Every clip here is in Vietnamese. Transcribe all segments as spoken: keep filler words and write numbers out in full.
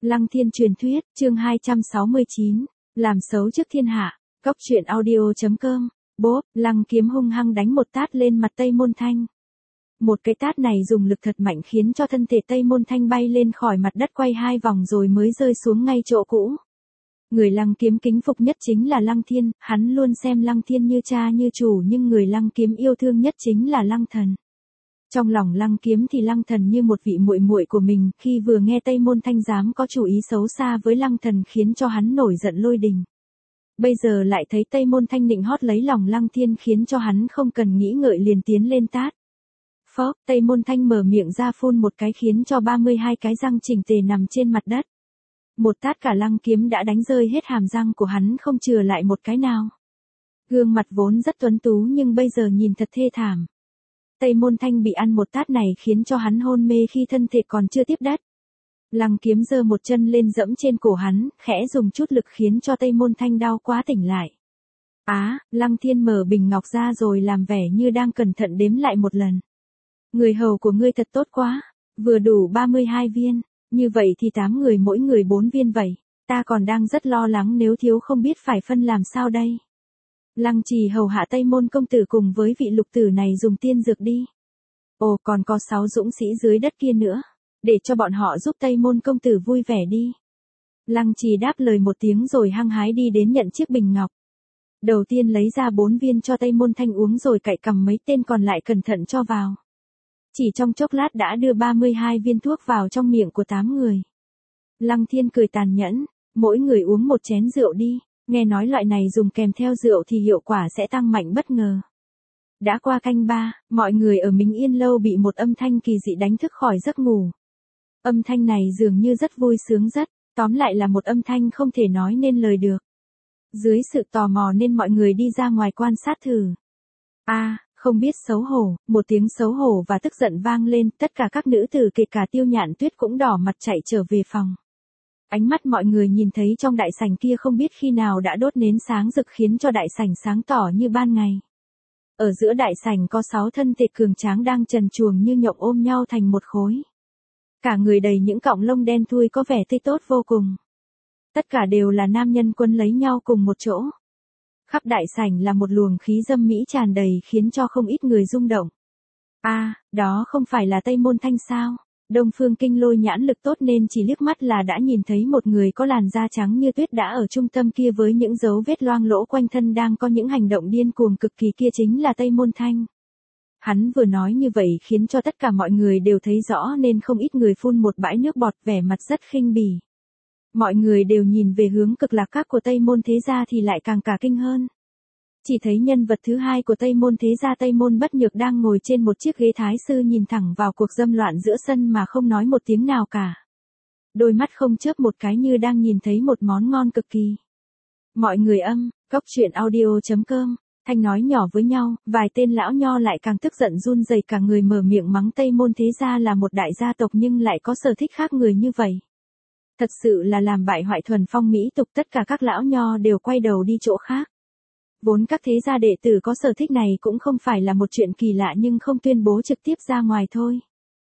Lăng Thiên truyền thuyết, chương hai trăm sáu mươi chín, làm xấu trước thiên hạ, cốc truyện audio chấm com, bốp, Lăng Kiếm hung hăng đánh một tát lên mặt Tây Môn Thanh. Một cái tát này dùng lực thật mạnh khiến cho thân thể Tây Môn Thanh bay lên khỏi mặt đất quay hai vòng rồi mới rơi xuống ngay chỗ cũ. Người Lăng Kiếm kính phục nhất chính là Lăng Thiên, hắn luôn xem Lăng Thiên như cha như chủ, nhưng người Lăng Kiếm yêu thương nhất chính là Lăng Thần. Trong lòng Lăng Kiếm thì Lăng Thần như một vị muội muội của mình, khi vừa nghe Tây Môn Thanh dám có chủ ý xấu xa với Lăng Thần khiến cho hắn nổi giận lôi đình. Bây giờ lại thấy Tây Môn Thanh nịnh hót lấy lòng Lăng Thiên khiến cho hắn không cần nghĩ ngợi liền tiến lên tát. Phốc, Tây Môn Thanh mở miệng ra phun một cái khiến cho ba mươi hai cái răng chỉnh tề nằm trên mặt đất. Một tát cả Lăng Kiếm đã đánh rơi hết hàm răng của hắn không chừa lại một cái nào. Gương mặt vốn rất tuấn tú nhưng bây giờ nhìn thật thê thảm. Tây Môn Thanh bị ăn một tát này khiến cho hắn hôn mê khi thân thể còn chưa tiếp đất. Lăng Kiếm giơ một chân lên dẫm trên cổ hắn, khẽ dùng chút lực khiến cho Tây Môn Thanh đau quá tỉnh lại. Á, Lăng Thiên mở bình ngọc ra rồi làm vẻ như đang cẩn thận đếm lại một lần. Người hầu của ngươi thật tốt quá, vừa đủ ba mươi hai viên, như vậy thì tám người mỗi người bốn viên vậy, ta còn đang rất lo lắng nếu thiếu không biết phải phân làm sao đây. Lăng Trì hầu hạ Tây Môn công tử cùng với vị lục tử này dùng tiên dược đi. Ồ, còn có sáu dũng sĩ dưới đất kia nữa, để cho bọn họ giúp Tây Môn công tử vui vẻ đi. Lăng Trì đáp lời một tiếng rồi hăng hái đi đến nhận chiếc bình ngọc. Đầu tiên lấy ra bốn viên cho Tây Môn Thanh uống rồi cạy cầm mấy tên còn lại cẩn thận cho vào. Chỉ trong chốc lát đã đưa ba mươi hai viên thuốc vào trong miệng của tám người. Lăng Thiên cười tàn nhẫn, mỗi người uống một chén rượu đi, nghe nói loại này dùng kèm theo rượu thì hiệu quả sẽ tăng mạnh bất ngờ. Đã qua canh ba, mọi người ở Minh Yên lâu bị một âm thanh kỳ dị đánh thức khỏi giấc ngủ. Âm thanh này dường như rất vui sướng rất, tóm lại là một âm thanh không thể nói nên lời được. Dưới sự tò mò nên mọi người đi ra ngoài quan sát thử. A, à, không biết xấu hổ, một tiếng xấu hổ và tức giận vang lên, tất cả các nữ tử kể cả Tiêu Nhạn Tuyết cũng đỏ mặt chạy trở về phòng. Ánh mắt mọi người nhìn thấy trong đại sảnh kia không biết khi nào đã đốt nến sáng rực khiến cho đại sảnh sáng tỏ như ban ngày. Ở giữa đại sảnh có sáu thân thể cường tráng đang trần truồng như nhộng ôm nhau thành một khối. Cả người đầy những cọng lông đen thui có vẻ tươi tốt vô cùng. Tất cả đều là nam nhân quân lấy nhau cùng một chỗ. Khắp đại sảnh là một luồng khí dâm mỹ tràn đầy khiến cho không ít người rung động. A, à, đó không phải là Tây Môn Thanh sao? Đông Phương Kinh Lôi nhãn lực tốt nên chỉ liếc mắt là đã nhìn thấy một người có làn da trắng như tuyết đã ở trung tâm kia với những dấu vết loang lỗ quanh thân đang có những hành động điên cuồng cực kỳ kia chính là Tây Môn Thanh. Hắn vừa nói như vậy khiến cho tất cả mọi người đều thấy rõ nên không ít người phun một bãi nước bọt vẻ mặt rất khinh bỉ. Mọi người đều nhìn về hướng cực lạc các của Tây Môn Thế Gia thì lại càng cả kinh hơn. Chỉ thấy nhân vật thứ hai của Tây Môn Thế Gia Tây Môn Bất Nhược đang ngồi trên một chiếc ghế thái sư nhìn thẳng vào cuộc dâm loạn giữa sân mà không nói một tiếng nào cả. Đôi mắt không chớp một cái như đang nhìn thấy một món ngon cực kỳ. Mọi người âm, cốc truyện audio chấm com, Thanh nói nhỏ với nhau, vài tên lão nho lại càng tức giận run rẩy cả người mở miệng mắng Tây Môn Thế Gia là một đại gia tộc nhưng lại có sở thích khác người như vậy. Thật sự là làm bại hoại thuần phong mỹ tục, tất cả các lão nho đều quay đầu đi chỗ khác. Vốn các thế gia đệ tử có sở thích này cũng không phải là một chuyện kỳ lạ nhưng không tuyên bố trực tiếp ra ngoài thôi.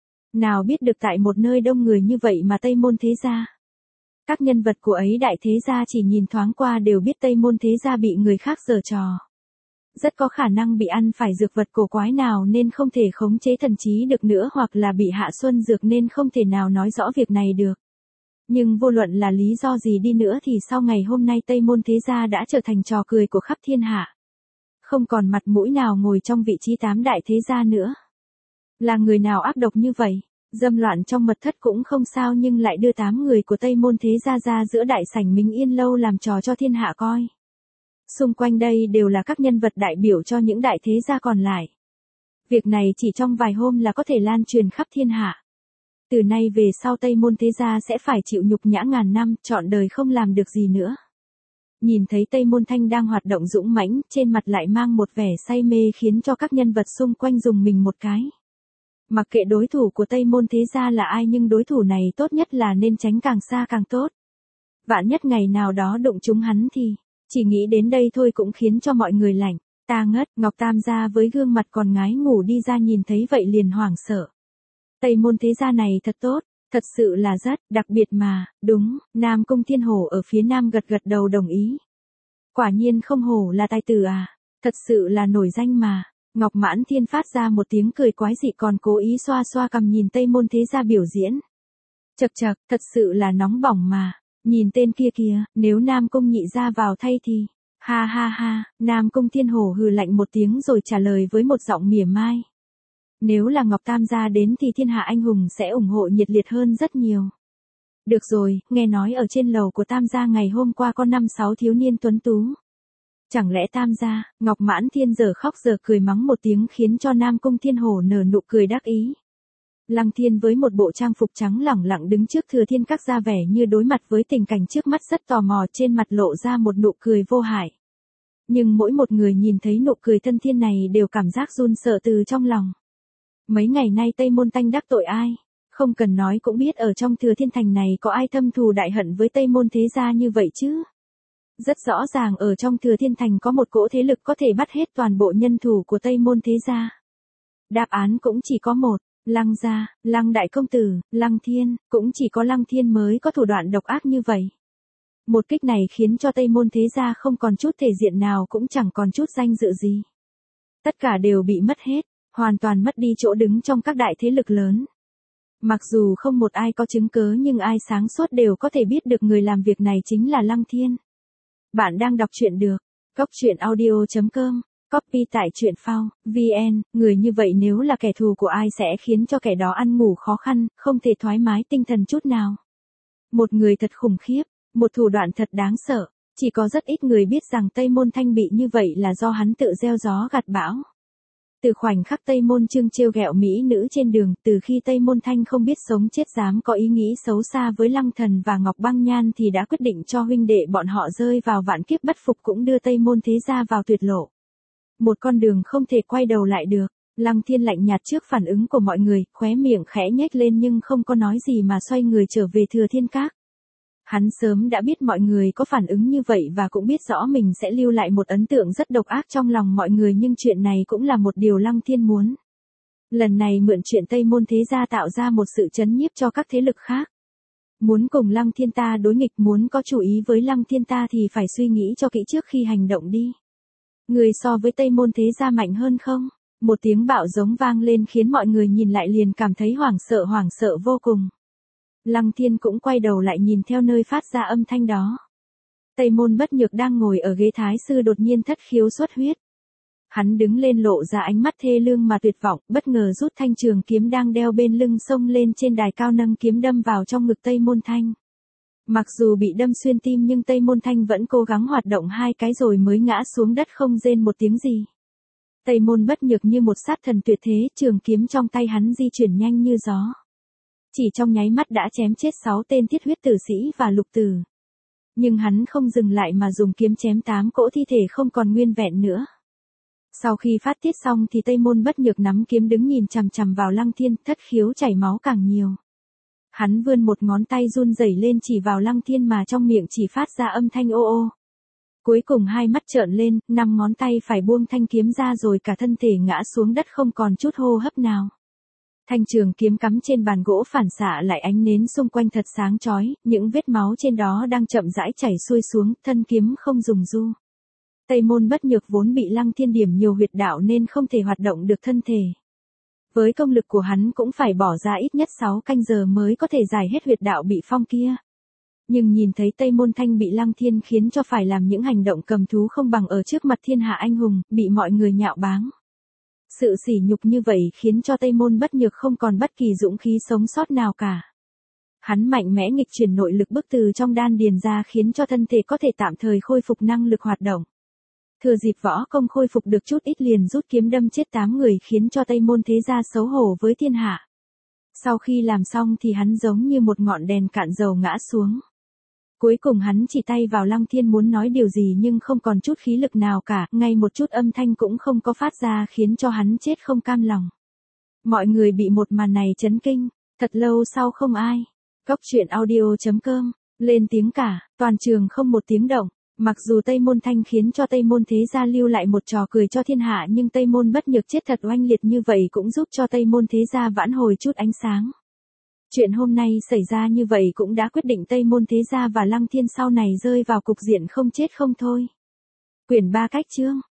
Nào biết được tại một nơi đông người như vậy mà Tây Môn Thế Gia. Các nhân vật của ấy đại thế gia chỉ nhìn thoáng qua đều biết Tây Môn Thế Gia bị người khác giở trò. Rất có khả năng bị ăn phải dược vật cổ quái nào nên không thể khống chế thần trí được nữa hoặc là bị hạ xuân dược nên không thể nào nói rõ việc này được. Nhưng vô luận là lý do gì đi nữa thì sau ngày hôm nay Tây Môn Thế Gia đã trở thành trò cười của khắp thiên hạ. Không còn mặt mũi nào ngồi trong vị trí tám đại thế gia nữa. Là người nào ác độc như vậy, dâm loạn trong mật thất cũng không sao nhưng lại đưa tám người của Tây Môn Thế Gia ra giữa đại sảnh Minh Yên lâu làm trò cho thiên hạ coi. Xung quanh đây đều là các nhân vật đại biểu cho những đại thế gia còn lại. Việc này chỉ trong vài hôm là có thể lan truyền khắp thiên hạ. Từ nay về sau Tây Môn Thế Gia sẽ phải chịu nhục nhã ngàn năm, trọn đời không làm được gì nữa. Nhìn thấy Tây Môn Thanh đang hoạt động dũng mãnh, trên mặt lại mang một vẻ say mê khiến cho các nhân vật xung quanh dùng mình một cái. Mặc kệ đối thủ của Tây Môn Thế Gia là ai nhưng đối thủ này tốt nhất là nên tránh càng xa càng tốt. Vạn nhất ngày nào đó đụng trúng hắn thì, chỉ nghĩ đến đây thôi cũng khiến cho mọi người lạnh, ta ngất. Ngọc Tam gia với gương mặt còn ngái ngủ đi ra nhìn thấy vậy liền hoảng sợ. Tây Môn Thế Gia này thật tốt, Thật sự là rất, đặc biệt mà, đúng, Nam Cung Thiên Hổ ở phía nam gật gật đầu đồng ý. Quả nhiên không hổ là tài tử à, thật sự là nổi danh mà. Ngọc Mãn Thiên phát ra một tiếng cười quái dị còn cố ý xoa xoa cằm nhìn Tây Môn Thế Gia biểu diễn. Chậc chậc, thật sự là nóng bỏng mà, nhìn tên kia kìa, nếu Nam Cung Nhị Gia vào thay thì, ha ha ha, Nam Cung Thiên Hổ hừ lạnh một tiếng rồi trả lời với một giọng mỉa mai. Nếu là Ngọc Tam gia đến thì thiên hạ anh hùng sẽ ủng hộ nhiệt liệt hơn rất nhiều. Được rồi, nghe nói ở trên lầu của Tam gia ngày hôm qua có năm sáu thiếu niên tuấn tú. Chẳng lẽ Tam gia, Ngọc Mãn Thiên giờ khóc giờ cười mắng một tiếng khiến cho Nam Cung Thiên Hổ nở nụ cười đắc ý. Lăng Thiên với một bộ trang phục trắng lẳng lặng đứng trước Thừa Thiên Các ra vẻ như đối mặt với tình cảnh trước mắt rất tò mò, trên mặt lộ ra một nụ cười vô hại. Nhưng mỗi một người nhìn thấy nụ cười thân thiên này đều cảm giác run sợ từ trong lòng. Mấy ngày nay Tây Môn Tanh đắc tội ai? Không cần nói cũng biết ở trong Thừa Thiên Thành này có ai thâm thù đại hận với Tây Môn Thế Gia như vậy chứ? Rất rõ ràng ở trong Thừa Thiên Thành có một cỗ thế lực có thể bắt hết toàn bộ nhân thủ của Tây Môn Thế Gia. Đáp án cũng chỉ có một, Lăng gia, Lăng đại công tử, Lăng Thiên, cũng chỉ có Lăng Thiên mới có thủ đoạn độc ác như vậy. Một kích này khiến cho Tây Môn Thế Gia không còn chút thể diện nào cũng chẳng còn chút danh dự gì. Tất cả đều bị mất hết, hoàn toàn mất đi chỗ đứng trong các đại thế lực lớn. Mặc dù không một ai có chứng cớ nhưng ai sáng suốt đều có thể biết được người làm việc này chính là Lăng Thiên. Bạn đang đọc truyện được, cốc truyện audio chấm com, copy tại truyện phao, vn, người như vậy nếu là kẻ thù của ai sẽ khiến cho kẻ đó ăn ngủ khó khăn, không thể thoải mái tinh thần chút nào. Một người thật khủng khiếp, một thủ đoạn thật đáng sợ, chỉ có rất ít người biết rằng Tây Môn Thanh bị như vậy là do hắn tự gieo gió gặt bão. Từ khoảnh khắc Tây Môn Trương trêu ghẹo mỹ nữ trên đường, từ khi Tây Môn Thanh không biết sống chết dám có ý nghĩ xấu xa với Lăng Thần và Ngọc Băng Nhan thì đã quyết định cho huynh đệ bọn họ rơi vào vạn kiếp bất phục cũng đưa Tây Môn Thế Gia vào tuyệt lộ. Một con đường không thể quay đầu lại được. Lăng Thiên lạnh nhạt trước phản ứng của mọi người, khóe miệng khẽ nhếch lên nhưng không có nói gì mà xoay người trở về Thừa Thiên Các. Hắn sớm đã biết mọi người có phản ứng như vậy và cũng biết rõ mình sẽ lưu lại một ấn tượng rất độc ác trong lòng mọi người, nhưng chuyện này cũng là một điều Lăng Thiên muốn. Lần này mượn chuyện Tây Môn Thế Gia tạo ra một sự chấn nhiếp cho các thế lực khác. Muốn cùng Lăng Thiên ta đối nghịch, muốn có chủ ý với Lăng Thiên ta thì phải suy nghĩ cho kỹ trước khi hành động đi. Người so với Tây Môn Thế Gia mạnh hơn không? Một tiếng bạo giống vang lên khiến mọi người nhìn lại liền cảm thấy hoảng sợ hoảng sợ vô cùng. Lăng Thiên cũng quay đầu lại nhìn theo nơi phát ra âm thanh đó. Tây Môn Bất Nhược đang ngồi ở ghế thái sư đột nhiên thất khiếu xuất huyết. Hắn đứng lên lộ ra ánh mắt thê lương mà tuyệt vọng, bất ngờ rút thanh trường kiếm đang đeo bên lưng xông lên trên đài cao nâng kiếm đâm vào trong ngực Tây Môn Thanh. Mặc dù bị đâm xuyên tim nhưng Tây Môn Thanh vẫn cố gắng hoạt động hai cái rồi mới ngã xuống đất không rên một tiếng gì. Tây Môn Bất Nhược như một sát thần tuyệt thế, trường kiếm trong tay hắn di chuyển nhanh như gió. Chỉ trong nháy mắt đã chém chết sáu tên thiết huyết tử sĩ và lục tử. Nhưng hắn không dừng lại mà dùng kiếm chém tám cỗ thi thể không còn nguyên vẹn nữa. Sau khi phát tiết xong thì Tây Môn Bất Nhược nắm kiếm đứng nhìn chằm chằm vào Lăng Thiên, thất khiếu chảy máu càng nhiều. Hắn vươn một ngón tay run rẩy lên chỉ vào Lăng Thiên mà trong miệng chỉ phát ra âm thanh ô ô. Cuối cùng hai mắt trợn lên, năm ngón tay phải buông thanh kiếm ra rồi cả thân thể ngã xuống đất không còn chút hô hấp nào. Thanh trường kiếm cắm trên bàn gỗ phản xạ lại ánh nến xung quanh thật sáng chói, những vết máu trên đó đang chậm rãi chảy xuôi xuống, thân kiếm không dùng du. Tây Môn Bất Nhược vốn bị Lăng Thiên điểm nhiều huyệt đạo nên không thể hoạt động được thân thể. Với công lực của hắn cũng phải bỏ ra ít nhất sáu canh giờ mới có thể giải hết huyệt đạo bị phong kia. Nhưng nhìn thấy Tây Môn Thanh bị Lăng Thiên khiến cho phải làm những hành động cầm thú không bằng ở trước mặt thiên hạ anh hùng, bị mọi người nhạo báng. Sự sỉ nhục như vậy khiến cho Tây Môn Bất Nhược không còn bất kỳ dũng khí sống sót nào cả. Hắn mạnh mẽ nghịch chuyển nội lực bức từ trong đan điền ra khiến cho thân thể có thể tạm thời khôi phục năng lực hoạt động. Thừa dịp võ công khôi phục được chút ít liền rút kiếm đâm chết tám người khiến cho Tây Môn Thế Gia xấu hổ với thiên hạ. Sau khi làm xong thì hắn giống như một ngọn đèn cạn dầu ngã xuống. Cuối cùng hắn chỉ tay vào Lăng Thiên muốn nói điều gì nhưng không còn chút khí lực nào cả, ngay một chút âm thanh cũng không có phát ra khiến cho hắn chết không cam lòng. Mọi người bị một màn này chấn kinh, thật lâu sau không ai. Cốc truyện audio chấm com, lên tiếng cả, toàn trường không một tiếng động. Mặc dù Tây Môn Thanh khiến cho Tây Môn Thế Gia lưu lại một trò cười cho thiên hạ nhưng Tây Môn Bất Nhược chết thật oanh liệt như vậy cũng giúp cho Tây Môn Thế Gia vãn hồi chút ánh sáng. Chuyện hôm nay xảy ra như vậy cũng đã quyết định Tây Môn Thế Gia và Lăng Thiên sau này rơi vào cục diện không chết không thôi. Quyển ba cách chương